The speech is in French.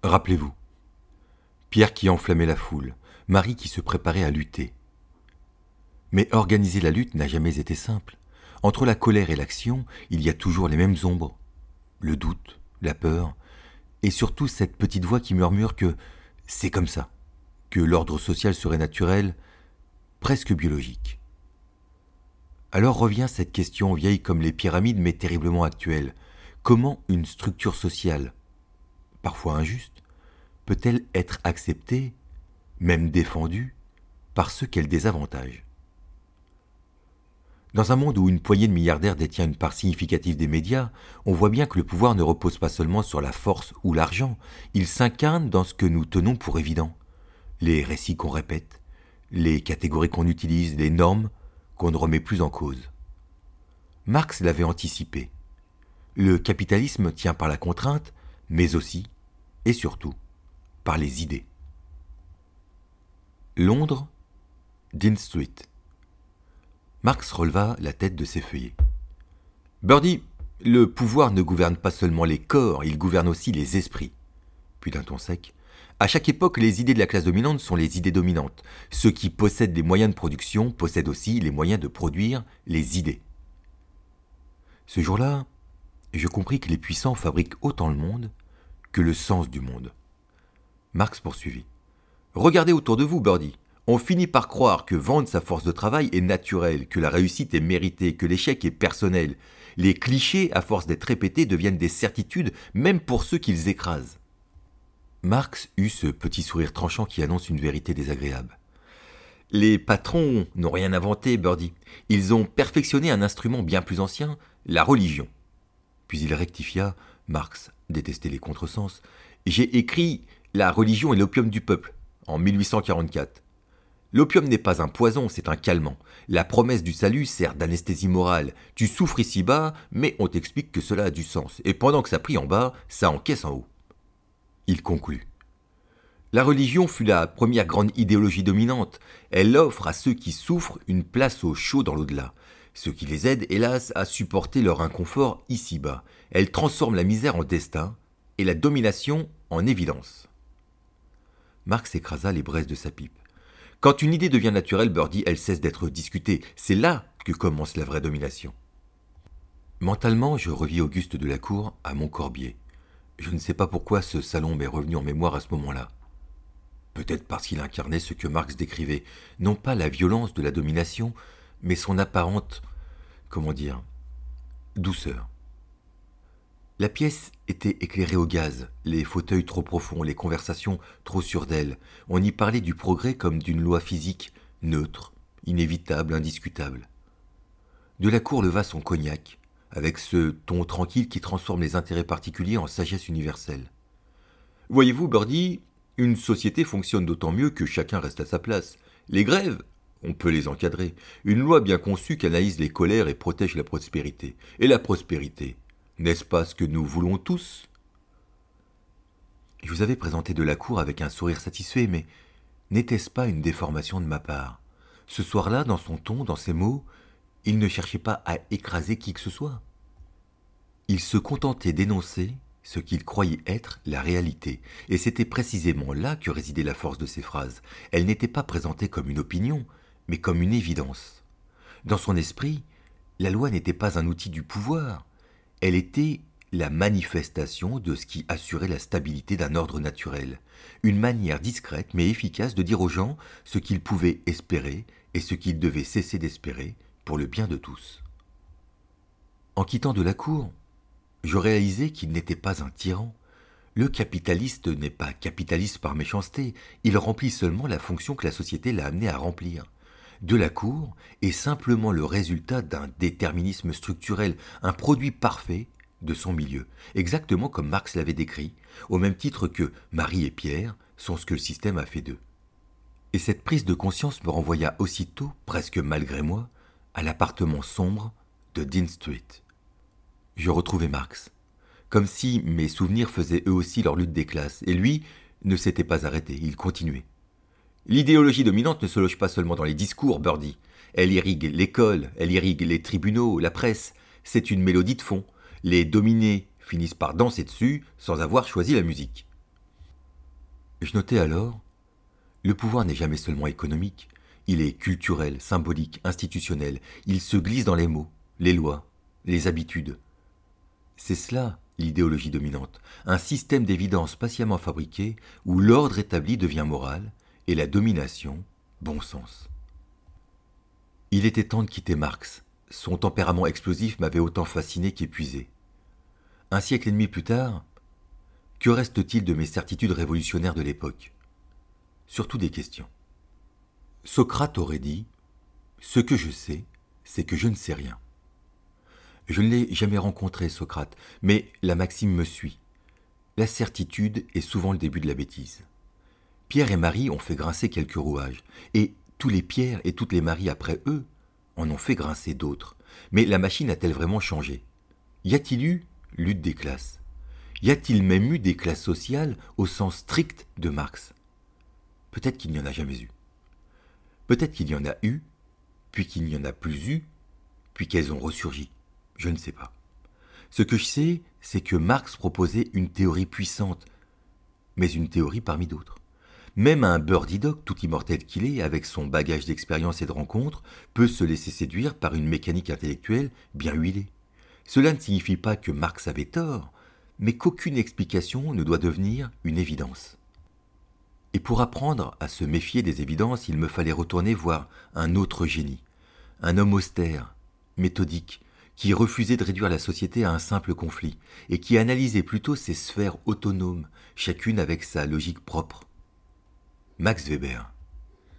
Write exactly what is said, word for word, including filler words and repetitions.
Rappelez-vous, Pierre qui enflammait la foule, Marie qui se préparait à lutter. Mais organiser la lutte n'a jamais été simple. Entre la colère et l'action, il y a toujours les mêmes ombres. Le doute, la peur, et surtout cette petite voix qui murmure que c'est comme ça, que l'ordre social serait naturel, presque biologique. Alors revient cette question vieille comme les pyramides mais terriblement actuelle. Comment une structure sociale, parfois injuste, peut-elle être acceptée, même défendue, par ceux qu'elle désavantage ? Dans un monde où une poignée de milliardaires détient une part significative des médias, on voit bien que le pouvoir ne repose pas seulement sur la force ou l'argent, il s'incarne dans ce que nous tenons pour évident. Les récits qu'on répète, les catégories qu'on utilise, les normes qu'on ne remet plus en cause. Marx l'avait anticipé. Le capitalisme tient par la contrainte, mais aussi, et surtout, par les idées. Londres, Dean Street. Marx releva la tête de ses feuillets. « Birdie, le pouvoir ne gouverne pas seulement les corps, il gouverne aussi les esprits. » Puis d'un ton sec, « À chaque époque, les idées de la classe dominante sont les idées dominantes. Ceux qui possèdent les moyens de production possèdent aussi les moyens de produire les idées. » Ce jour-là, je compris que les puissants fabriquent autant le monde que le sens du monde. Marx poursuivit. « Regardez autour de vous, Birdie. On finit par croire que vendre sa force de travail est naturel, que la réussite est méritée, que l'échec est personnel. Les clichés, à force d'être répétés, deviennent des certitudes, même pour ceux qu'ils écrasent. » Marx eut ce petit sourire tranchant qui annonce une vérité désagréable. « Les patrons n'ont rien inventé, Birdie. Ils ont perfectionné un instrument bien plus ancien, la religion. » Puis il rectifia, Marx détestait les contresens. « J'ai écrit « La religion est l'opium du peuple » en mille huit cent quarante-quatre. L'opium n'est pas un poison, c'est un calmant. La promesse du salut sert d'anesthésie morale. Tu souffres ici-bas, mais on t'explique que cela a du sens. Et pendant que ça prie en bas, ça encaisse en haut. » Il conclut. La religion fut la première grande idéologie dominante. Elle offre à ceux qui souffrent une place au chaud dans l'au-delà. Ce qui les aide, hélas, à supporter leur inconfort ici-bas. Elle transforme la misère en destin et la domination en évidence. Marx écrasa les braises de sa pipe. Quand une idée devient naturelle, Birdie, elle cesse d'être discutée. C'est là que commence la vraie domination. Mentalement, je revis Auguste de la Cour à Montcorbier. Je ne sais pas pourquoi ce salon m'est revenu en mémoire à ce moment-là. Peut-être parce qu'il incarnait ce que Marx décrivait, non pas la violence de la domination, mais son apparente, comment dire, douceur. La pièce était éclairée au gaz, les fauteuils trop profonds, les conversations trop sûres d'elles. On y parlait du progrès comme d'une loi physique, neutre, inévitable, indiscutable. De la Cour leva son cognac, avec ce ton tranquille qui transforme les intérêts particuliers en sagesse universelle. « Voyez-vous, Birdie, une société fonctionne d'autant mieux que chacun reste à sa place. Les grèves, on peut les encadrer. Une loi bien conçue canalise les colères et protège la prospérité. Et la prospérité, n'est-ce pas ce que nous voulons tous ? » Je vous avais présenté de la Cour avec un sourire satisfait, mais n'était-ce pas une déformation de ma part ? Ce soir-là, dans son ton, dans ses mots, il ne cherchait pas à écraser qui que ce soit. Il se contentait d'énoncer ce qu'il croyait être la réalité, et c'était précisément là que résidait la force de ses phrases. Elle n'était pas présentée comme une opinion, mais comme une évidence. Dans son esprit, la loi n'était pas un outil du pouvoir, elle était la manifestation de ce qui assurait la stabilité d'un ordre naturel, une manière discrète mais efficace de dire aux gens ce qu'ils pouvaient espérer et ce qu'ils devaient cesser d'espérer pour le bien de tous. En quittant de la Cour, je réalisai qu'il n'était pas un tyran. Le capitaliste n'est pas capitaliste par méchanceté, il remplit seulement la fonction que la société l'a amené à remplir. De la Cour est simplement le résultat d'un déterminisme structurel, un produit parfait de son milieu, exactement comme Marx l'avait décrit, au même titre que Marie et Pierre sont ce que le système a fait d'eux. Et cette prise de conscience me renvoya aussitôt, presque malgré moi, à l'appartement sombre de Dean Street. Je retrouvai Marx, comme si mes souvenirs faisaient eux aussi leur lutte des classes, et lui ne s'était pas arrêté, il continuait. L'idéologie dominante ne se loge pas seulement dans les discours, Birdie. Elle irrigue l'école, elle irrigue les tribunaux, la presse. C'est une mélodie de fond. Les dominés finissent par danser dessus sans avoir choisi la musique. Je notais alors, le pouvoir n'est jamais seulement économique, il est culturel, symbolique, institutionnel, il se glisse dans les mots, les lois, les habitudes. C'est cela l'idéologie dominante, un système d'évidence patiemment fabriqué où l'ordre établi devient moral et la domination, bon sens. Il était temps de quitter Marx. Son tempérament explosif m'avait autant fasciné qu'épuisé. Un siècle et demi plus tard, que reste-t-il de mes certitudes révolutionnaires de l'époque? Surtout des questions. Socrate aurait dit « Ce que je sais, c'est que je ne sais rien ». Je ne l'ai jamais rencontré, Socrate, mais la maxime me suit. La certitude est souvent le début de la bêtise. Pierre et Marie ont fait grincer quelques rouages, et tous les Pierre et toutes les Marie après eux en ont fait grincer d'autres. Mais la machine a-t-elle vraiment changé? Y a-t-il eu lutte des classes? Y a-t-il même eu des classes sociales au sens strict de Marx? Peut-être qu'il n'y en a jamais eu. Peut-être qu'il y en a eu, puis qu'il n'y en a plus eu, puis qu'elles ont ressurgi. Je ne sais pas. Ce que je sais, c'est que Marx proposait une théorie puissante, mais une théorie parmi d'autres. Même un Birdie Dog, tout immortel qu'il est, avec son bagage d'expérience et de rencontres, peut se laisser séduire par une mécanique intellectuelle bien huilée. Cela ne signifie pas que Marx avait tort, mais qu'aucune explication ne doit devenir une évidence. Et pour apprendre à se méfier des évidences, il me fallait retourner voir un autre génie, un homme austère, méthodique, qui refusait de réduire la société à un simple conflit, et qui analysait plutôt ses sphères autonomes, chacune avec sa logique propre. Max Weber.